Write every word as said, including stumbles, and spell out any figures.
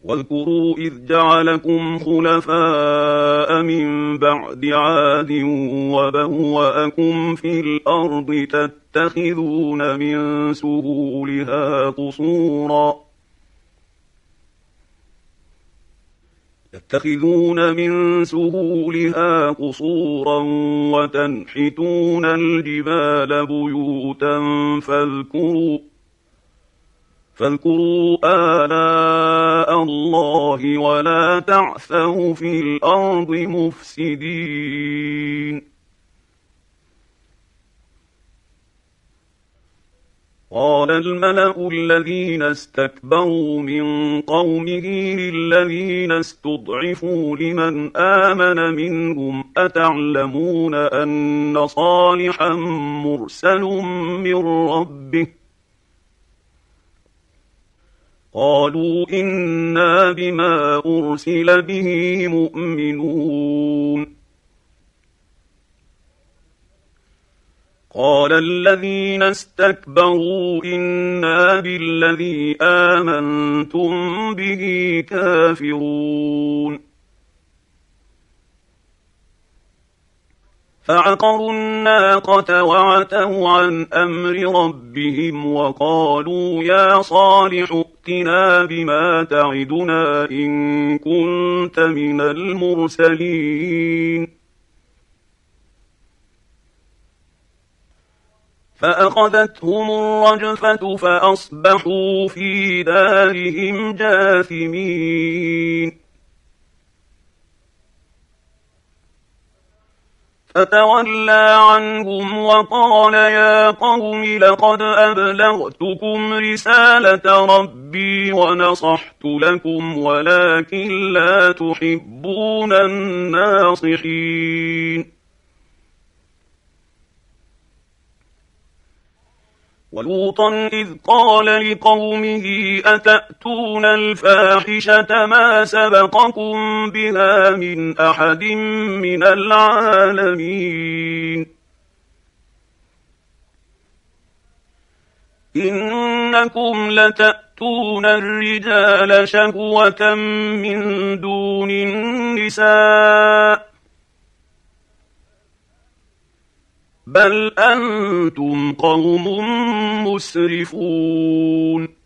واذكروا إذ جعلكم خلفاء من بعد عاد وبوأكم في الأرض تتخذون من سهولها قصورا تتخذون من سهولها قصورا وتنحتون الجبال بيوتا فاذكروا فاذكروا آلاء الله ولا تعثوا في الأرض مفسدين. قال الملأ الذين استكبروا من قومه للذين استضعفوا لمن آمن منهم أتعلمون أن صالحا مرسل من ربه قالوا إنا بما أرسل به مؤمنون. قال الذين استكبروا إنا بالذي آمنتم به كافرون. فعقروا الناقة وعتوا عن أمر ربهم وقالوا يا صالح ائتنا بما تعدنا إن كنت من المرسلين. فأخذتهم الرجفة فأصبحوا في دارهم جاثمين. فتولى عنهم وقال يا قوم لقد أبلغتكم رسالة ربي ونصحت لكم ولكن لا تحبون الناصحين. ولوطا إذ قال لقومه أتأتون الفاحشة ما سبقكم بها من أحد من العالمين إنكم لتأتون الرجال شهوة من دون النساء بل أنتم قوم مسرفون.